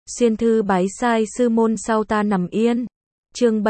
Xuyên thư bái sai sư môn sau ta nằm yên. Chương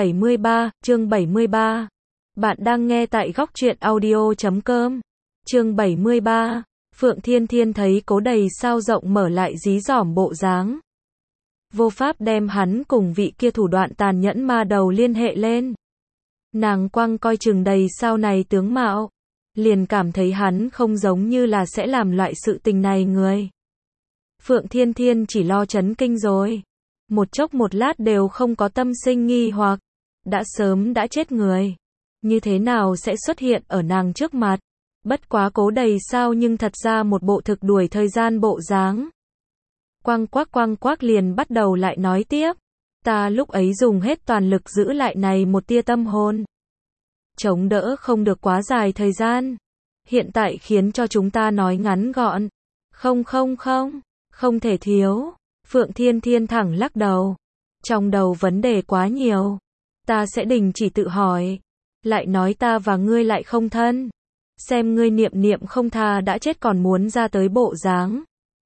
73. Bạn đang nghe tại góc truyện audio.com. Chương 73. Phượng Thiên Thiên thấy Cố Đầy Sao rộng mở lại dí dỏm bộ dáng. Vô pháp đem hắn cùng vị kia thủ đoạn tàn nhẫn ma đầu liên hệ lên. Nàng quăng coi chừng Đầy Sao này tướng mạo, liền cảm thấy hắn không giống như là sẽ làm loại sự tình này người. Phượng Thiên Thiên chỉ lo chấn kinh rồi. Một chốc một lát đều không có tâm sinh nghi hoặc. Đã sớm đã chết người. Như thế nào sẽ xuất hiện ở nàng trước mặt? Bất quá Cố Đầy Sao nhưng thật ra một bộ thực đuổi thời gian bộ dáng. Quăng quác liền bắt đầu lại nói tiếp. Ta lúc ấy dùng hết toàn lực giữ lại này một tia tâm hồn. Chống đỡ không được quá dài thời gian. Hiện tại khiến cho chúng ta nói ngắn gọn. Không thể thiếu. Phượng Thiên Thiên thẳng lắc đầu. Trong đầu vấn đề quá nhiều. Ta sẽ đình chỉ tự hỏi. Lại nói ta và ngươi lại không thân. Xem ngươi niệm không tha đã chết còn muốn ra tới bộ dáng.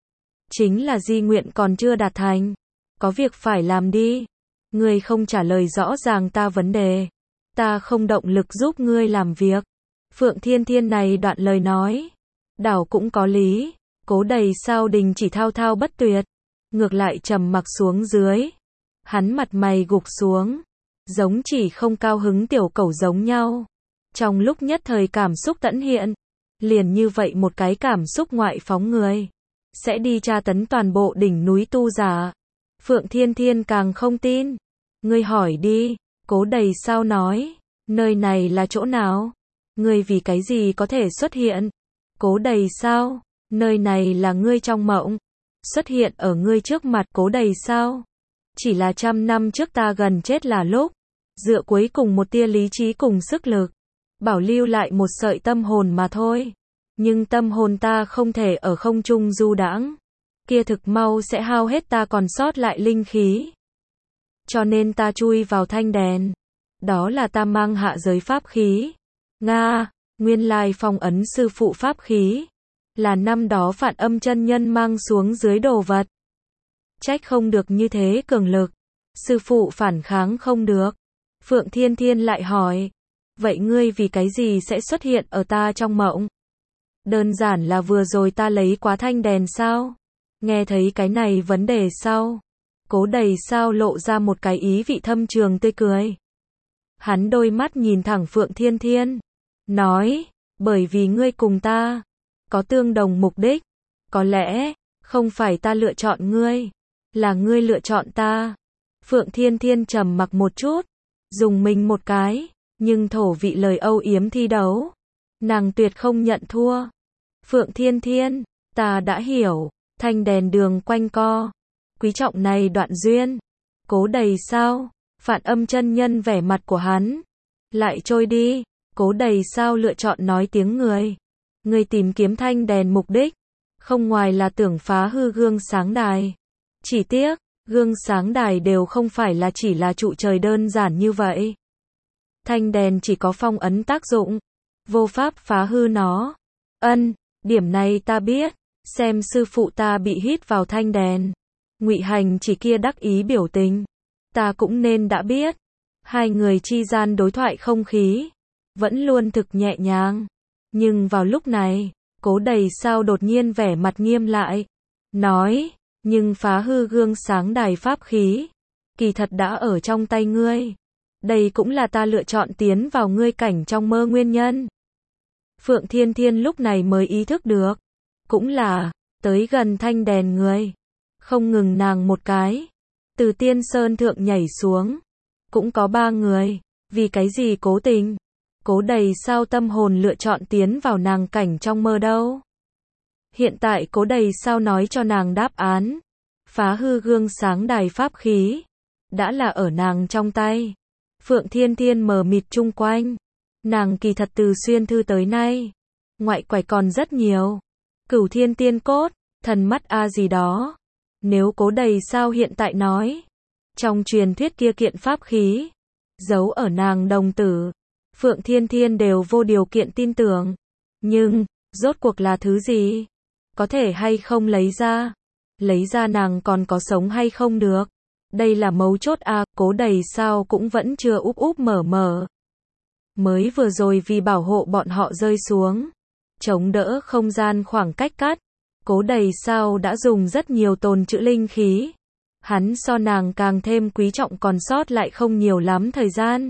Chính là di nguyện còn chưa đạt thành. Có việc phải làm đi. Ngươi không trả lời rõ ràng ta vấn đề. Ta không động lực giúp ngươi làm việc. Phượng Thiên Thiên này đoạn lời nói. Đảo cũng có lý. Cố Đầy Sao đình chỉ thao bất tuyệt. Ngược lại trầm mặc xuống dưới. Hắn mặt mày gục xuống. Giống chỉ không cao hứng tiểu cẩu giống nhau. Trong lúc nhất thời cảm xúc tẫn hiện. Liền như vậy một cái cảm xúc ngoại phóng người. Sẽ đi tra tấn toàn bộ đỉnh núi tu giả. Phượng Thiên Thiên càng không tin. Ngươi hỏi đi. Cố Đầy Sao nói. Nơi này là chỗ nào? Ngươi vì cái gì có thể xuất hiện? Cố Đầy Sao. Nơi này là ngươi trong mộng. Xuất hiện ở ngươi trước mặt. Cố Đầy Sao. Chỉ là 100 năm trước ta gần chết là lúc. Dựa cuối cùng một tia lý trí cùng sức lực. Bảo lưu lại một sợi tâm hồn mà thôi. Nhưng tâm hồn ta không thể ở không trung du đãng. Kia thực mau sẽ hao hết ta còn sót lại linh khí. Cho nên ta chui vào thanh đèn. Đó là ta mang hạ giới pháp khí. Nga, nguyên lai phong ấn sư phụ pháp khí. Là năm đó Phạn Âm chân nhân mang xuống dưới đồ vật. Trách không được như thế cường lực. Sư phụ phản kháng không được. Phượng Thiên Thiên lại hỏi. Vậy ngươi vì cái gì sẽ xuất hiện ở ta trong mộng? Đơn giản là vừa rồi ta lấy quá thanh đèn sao? Nghe thấy cái này vấn đề sau. Cố Đầy Sao lộ ra một cái ý vị thâm trường tươi cười. Hắn đôi mắt nhìn thẳng Phượng Thiên Thiên. Nói, bởi vì ngươi cùng ta có tương đồng mục đích. Có lẽ, không phải ta lựa chọn ngươi. Là ngươi lựa chọn ta. Phượng Thiên Thiên trầm mặc một chút. Dùng mình một cái. Nhưng thổ vị lời âu yếm thi đấu. Nàng tuyệt không nhận thua. Phượng Thiên Thiên, ta đã hiểu. Thanh đèn đường quanh co. Quý trọng này đoạn duyên. Cố Đầy Sao. Phạn Âm chân nhân vẻ mặt của hắn. Lại trôi đi. Cố Đầy Sao lựa chọn nói tiếng người. Người tìm kiếm thanh đèn mục đích. Không ngoài là tưởng phá hư gương sáng đài. Chỉ tiếc, gương sáng đài đều không phải là chỉ là trụ trời đơn giản như vậy. Thanh đèn chỉ có phong ấn tác dụng. Vô pháp phá hư nó. Điểm này ta biết. Xem sư phụ ta bị hít vào thanh đèn. Ngụy Hành chỉ kia đắc ý biểu tình. Ta cũng nên đã biết. Hai người chi gian đối thoại không khí. Vẫn luôn thực nhẹ nhàng. Nhưng vào lúc này, Cố Đầy Sao đột nhiên vẻ mặt nghiêm lại. Nói, nhưng phá hư gương sáng đài pháp khí. Kỳ thật đã ở trong tay ngươi. Đây cũng là ta lựa chọn tiến vào ngươi cảnh trong mơ nguyên nhân. Phượng Thiên Thiên lúc này mới ý thức được. Cũng là, tới gần thanh đèn người. Không ngừng nàng một cái. Từ Tiên Sơn thượng nhảy xuống. Cũng có 3 người. Vì cái gì cố tình? Cố Đầy Sao tâm hồn lựa chọn tiến vào nàng cảnh trong mơ đâu? Hiện tại Cố Đầy Sao nói cho nàng đáp án. Phá hư gương sáng đài pháp khí. Đã là ở nàng trong tay. Phượng Thiên Thiên mờ mịt chung quanh. Nàng kỳ thật từ xuyên thư tới nay. Ngoại quải còn rất nhiều. Cửu Thiên Tiên Cốt, thần mắt A gì đó. Nếu Cố Đầy Sao hiện tại nói. Trong truyền thuyết kia kiện pháp khí. Giấu ở nàng đồng tử. Phượng Thiên Thiên đều vô điều kiện tin tưởng. Nhưng, rốt cuộc là thứ gì? Có thể hay không lấy ra? lấy ra nàng còn có sống hay không được. Đây là mấu chốt à, Cố Đầy sao cũng vẫn chưa úp úp mở mở. Mới vừa rồi vì bảo hộ bọn họ rơi xuống, chống đỡ không gian khoảng cách cắt, Cố Đầy sao đã dùng rất nhiều tồn trữ linh khí. Hắn so nàng càng thêm quý trọng còn sót lại không nhiều lắm thời gian.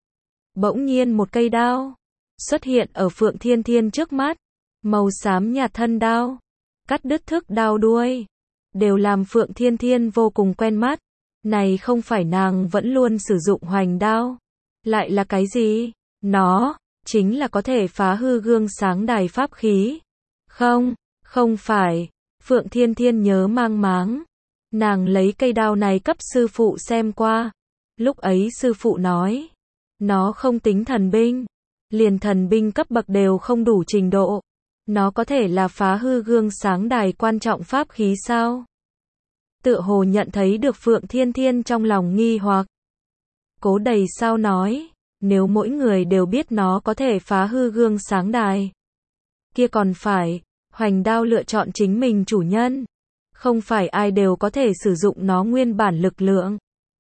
Bỗng nhiên một cây đao xuất hiện ở Phượng Thiên Thiên trước mắt, màu xám nhạt thân đao, cắt đứt thước đao đuôi, đều làm Phượng Thiên Thiên vô cùng quen mắt. Này không phải nàng vẫn luôn sử dụng hoành đao, lại là cái gì? Nó chính là có thể phá hư gương sáng đài pháp khí. Không, không phải. Phượng Thiên Thiên nhớ mang máng. Nàng lấy cây đao này cấp sư phụ xem qua. Lúc ấy sư phụ nói, nó không tính thần binh, liền thần binh cấp bậc đều không đủ trình độ. Nó có thể là phá hư gương sáng đài quan trọng pháp khí sao? Tựa hồ nhận thấy được Phượng Thiên Thiên trong lòng nghi hoặc. Cố Đầy sao nói, nếu mỗi người đều biết nó có thể phá hư gương sáng đài, kia còn phải, hoành đao lựa chọn chính mình chủ nhân. Không phải ai đều có thể sử dụng nó nguyên bản lực lượng.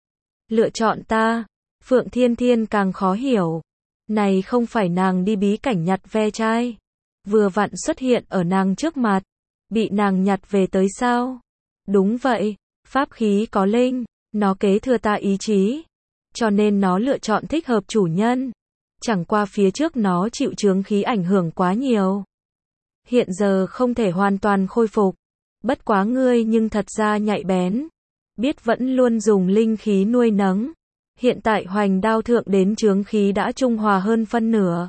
Lựa chọn ta, Phượng Thiên Thiên càng khó hiểu. Này không phải nàng đi bí cảnh nhặt ve chai, vừa vặn xuất hiện ở nàng trước mặt, bị nàng nhặt về tới sao? Đúng vậy, pháp khí có linh, nó kế thừa ta ý chí, cho nên nó lựa chọn thích hợp chủ nhân. Chẳng qua phía trước nó chịu chướng khí ảnh hưởng quá nhiều, hiện giờ không thể hoàn toàn khôi phục. Bất quá ngươi nhưng thật ra nhạy bén, biết vẫn luôn dùng linh khí nuôi nấng. Hiện tại hoành đao thượng đến chướng khí đã trung hòa hơn phân nửa.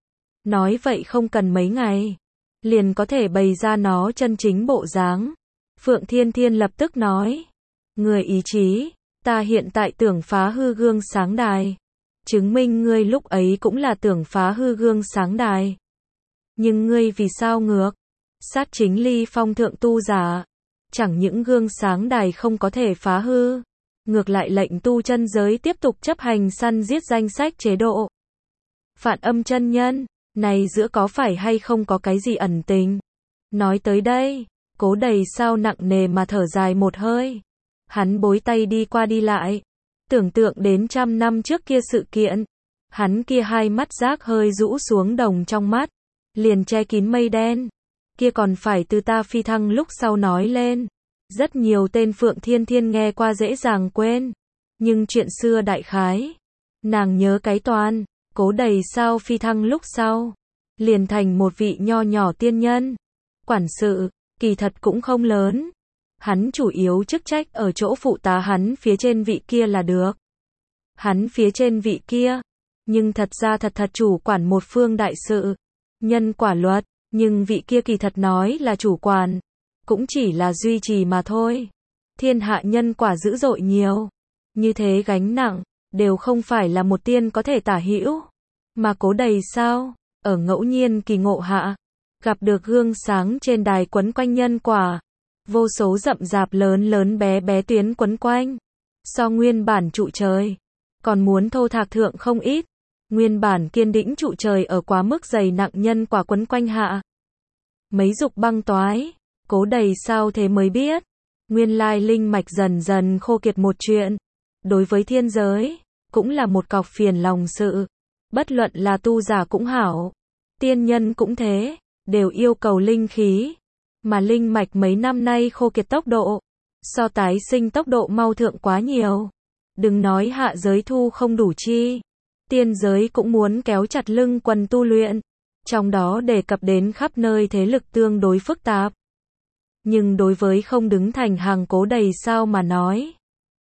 Nói vậy không cần mấy ngày, liền có thể bày ra nó chân chính bộ dáng. Phượng Thiên Thiên lập tức nói, người ý chí, ta hiện tại tưởng phá hư gương sáng đài, chứng minh ngươi lúc ấy cũng là tưởng phá hư gương sáng đài. Nhưng ngươi vì sao ngược? Sát chính ly phong thượng tu giả, chẳng những gương sáng đài không có thể phá hư, ngược lại lệnh tu chân giới tiếp tục chấp hành săn giết danh sách chế độ. Phản Âm chân nhân, này giữa có phải hay không có cái gì ẩn tình? Nói tới đây, Cố Đầy sao nặng nề mà thở dài một hơi. Hắn bối tay đi qua đi lại, tưởng tượng đến 100 năm trước kia sự kiện. Hắn kia hai mắt rác hơi rũ xuống đồng trong mắt, liền che kín mây đen. Kia còn phải từ ta phi thăng lúc sau nói lên. Rất nhiều tên Phượng Thiên Thiên nghe qua dễ dàng quên, nhưng chuyện xưa đại khái, nàng nhớ cái toàn. Cố Đầy sao phi thăng lúc sau, liền thành một vị nho nhỏ tiên nhân. Quản sự, kỳ thật cũng không lớn. Hắn chủ yếu chức trách ở chỗ phụ tá hắn phía trên vị kia là được. Hắn phía trên vị kia, nhưng thật ra thật chủ quản một phương đại sự, nhân quả luật, nhưng vị kia kỳ thật nói là chủ quản, cũng chỉ là duy trì mà thôi. Thiên hạ nhân quả dữ dội nhiều, như thế gánh nặng, đều không phải là một tiên có thể tả hữu. Mà Cố Đầy sao, ở ngẫu nhiên kỳ ngộ hạ, gặp được gương sáng trên đài quấn quanh nhân quả, vô số rậm rạp lớn lớn bé bé tuyến quấn quanh, so nguyên bản trụ trời, còn muốn thô thạc thượng không ít. Nguyên bản kiên đĩnh trụ trời ở quá mức dày nặng nhân quả quấn quanh hạ, mấy dục băng toái. Cố Đầy sao thế mới biết, nguyên lai linh mạch dần dần khô kiệt một chuyện, đối với thiên giới, cũng là một cọc phiền lòng sự. Bất luận là tu giả cũng hảo, tiên nhân cũng thế, đều yêu cầu linh khí, mà linh mạch mấy năm nay khô kiệt tốc độ, so tái sinh tốc độ mau thượng quá nhiều. Đừng nói hạ giới thu không đủ chi, tiên giới cũng muốn kéo chặt lưng quần tu luyện, trong đó đề cập đến khắp nơi thế lực tương đối phức tạp. Nhưng đối với không đứng thành hàng Cố Đầy sao mà nói,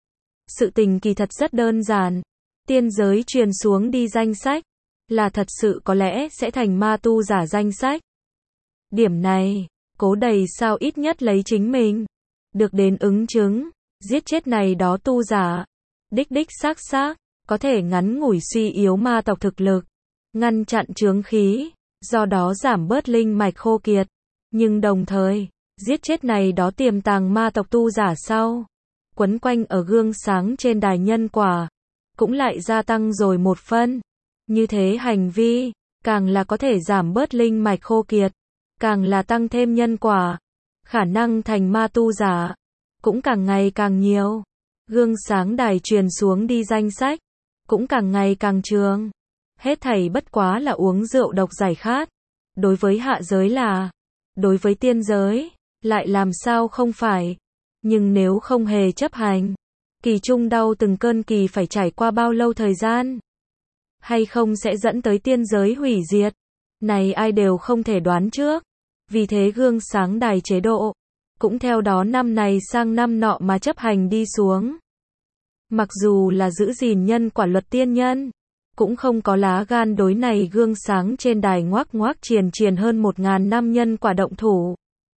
sự tình kỳ thật rất đơn giản. Tiên giới truyền xuống đi danh sách, là thật sự có lẽ sẽ thành ma tu giả danh sách. Điểm này, Cố Đầy sao ít nhất lấy chính mình được đến ứng chứng, giết chết này đó tu giả, đích xác, có thể ngắn ngủi suy yếu ma tộc thực lực, ngăn chặn chướng khí, do đó giảm bớt linh mạch khô kiệt. Nhưng đồng thời, giết chết này đó tiềm tàng ma tộc tu giả sau, quấn quanh ở gương sáng trên đài nhân quả, cũng lại gia tăng rồi một phân. Như thế hành vi, càng là có thể giảm bớt linh mạch khô kiệt, càng là tăng thêm nhân quả. khả năng thành ma tu giả cũng càng ngày càng nhiều. Gương sáng đài truyền xuống đi danh sách cũng càng ngày càng trường. Hết thảy bất quá là uống rượu độc giải khát. Đối với hạ giới là, đối với tiên giới lại làm sao không phải. Nhưng nếu không hề chấp hành, kỳ trung đau từng cơn kỳ phải trải qua bao lâu thời gian? Hay không sẽ dẫn tới tiên giới hủy diệt? Này ai đều không thể đoán trước. Vì thế gương sáng đài chế độ cũng theo đó năm này sang năm nọ mà chấp hành đi xuống. Mặc dù là giữ gìn nhân quả luật tiên nhân, cũng không có lá gan đối này gương sáng trên đài ngoác ngoác triền hơn 1000 năm nhân quả động thủ.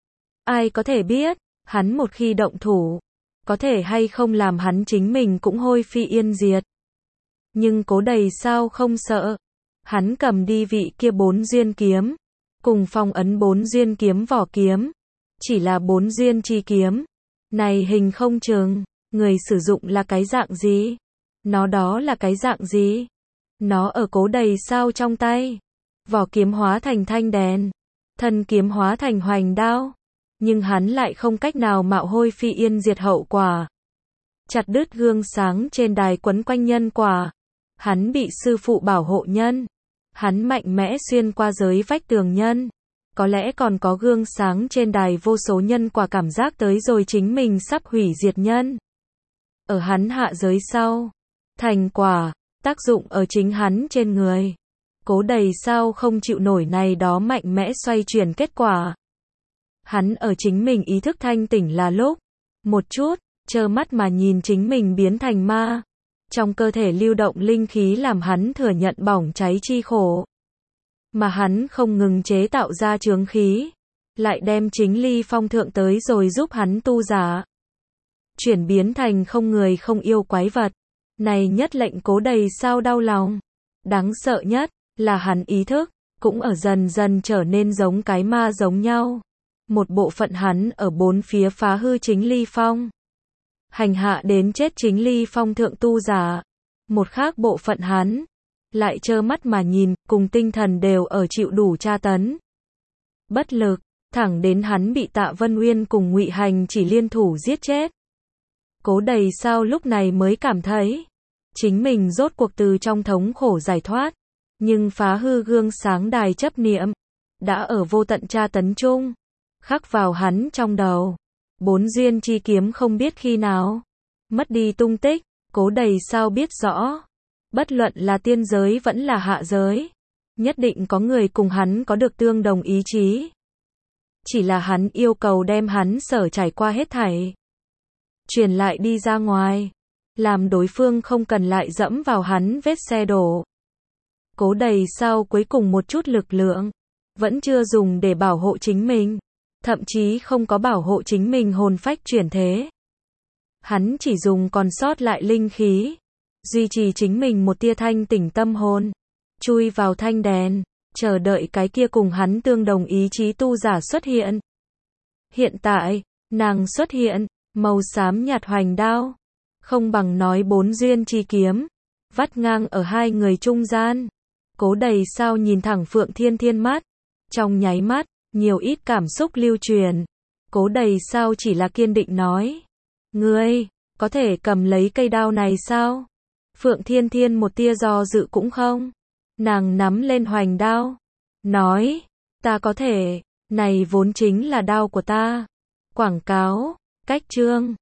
Ai có thể biết, hắn một khi động thủ, có thể hay không làm hắn chính mình cũng hôi phi yên diệt. Nhưng Cố Đầy sao không sợ. Hắn cầm đi vị kia 4 duyên kiếm, cùng phong ấn 4 duyên kiếm vỏ kiếm. Chỉ là 4 duyên chi kiếm. Này hình không chừng, người sử dụng là cái dạng gì? Nó đó là cái dạng gì? Nó ở Cố Đầy sao trong tay. Vỏ kiếm hóa thành thanh đèn, thân kiếm hóa thành hoành đao. Nhưng hắn lại không cách nào mạo hôi phi yên diệt hậu quả. Chặt đứt gương sáng trên đài quấn quanh nhân quả. Hắn bị sư phụ bảo hộ nhân. Hắn mạnh mẽ xuyên qua giới vách tường nhân. Có lẽ còn có gương sáng trên đài vô số nhân quả cảm giác tới rồi chính mình sắp hủy diệt nhân. Ở hắn hạ giới sau, thành quả, tác dụng ở chính hắn trên người. Cố Đầy sao không chịu nổi này đó mạnh mẽ xoay chuyển kết quả. Hắn ở chính mình ý thức thanh tỉnh là lúc, một chút, trơ mắt mà nhìn chính mình biến thành ma. Trong cơ thể lưu động linh khí làm hắn thừa nhận bỏng cháy chi khổ. Mà hắn không ngừng chế tạo ra chướng khí, lại đem chính ly phong thượng tới rồi giúp hắn tu giả. Chuyển biến thành không người không yêu quái vật. Này nhất lệnh Cố Đầy sao đau lòng. Đáng sợ nhất là hắn ý thức cũng ở dần dần trở nên giống cái ma giống nhau. Một bộ phận hắn ở bốn phía phá hư chính ly phong, hành hạ đến chết chính ly phong thượng tu giả. Một khác bộ phận hắn lại trơ mắt mà nhìn, cùng tinh thần đều ở chịu đủ tra tấn. Bất lực, thẳng đến hắn bị Tạ Vân Uyên cùng Ngụy Hành chỉ liên thủ giết chết. Cố Đầy sao lúc này mới cảm thấy chính mình rốt cuộc từ trong thống khổ giải thoát. Nhưng phá hư gương sáng đài chấp niệm đã ở vô tận tra tấn chung khắc vào hắn trong đầu. 4 duyên chi kiếm không biết khi nào mất đi tung tích. Cố Đầy sao biết rõ, bất luận là tiên giới vẫn là hạ giới, nhất định có người cùng hắn có được tương đồng ý chí. Chỉ là hắn yêu cầu đem hắn sở trải qua hết thảy truyền lại đi ra ngoài, làm đối phương không cần lại dẫm vào hắn vết xe đổ. Cố Đầy sao cuối cùng một chút lực lượng vẫn chưa dùng để bảo hộ chính mình, thậm chí không có bảo hộ chính mình hồn phách chuyển thế. Hắn chỉ dùng còn sót lại linh khí, duy trì chính mình một tia thanh tỉnh tâm hồn, chui vào thanh đèn, chờ đợi cái kia cùng hắn tương đồng ý chí tu giả xuất hiện. Hiện tại, nàng xuất hiện, màu xám nhạt hoành đao, không bằng nói 4 duyên chi kiếm, vắt ngang ở hai người trung gian. Cố Đầy sao nhìn thẳng Phượng Thiên Thiên mắt, trong nháy mắt, nhiều ít cảm xúc lưu truyền. Cố Đầy sao chỉ là kiên định nói, ngươi có thể cầm lấy cây đao này sao? Phượng Thiên Thiên một tia do dự cũng không. Nàng nắm lên hoành đao, nói, ta có thể, này vốn chính là đao của ta. Quảng cáo, cách chương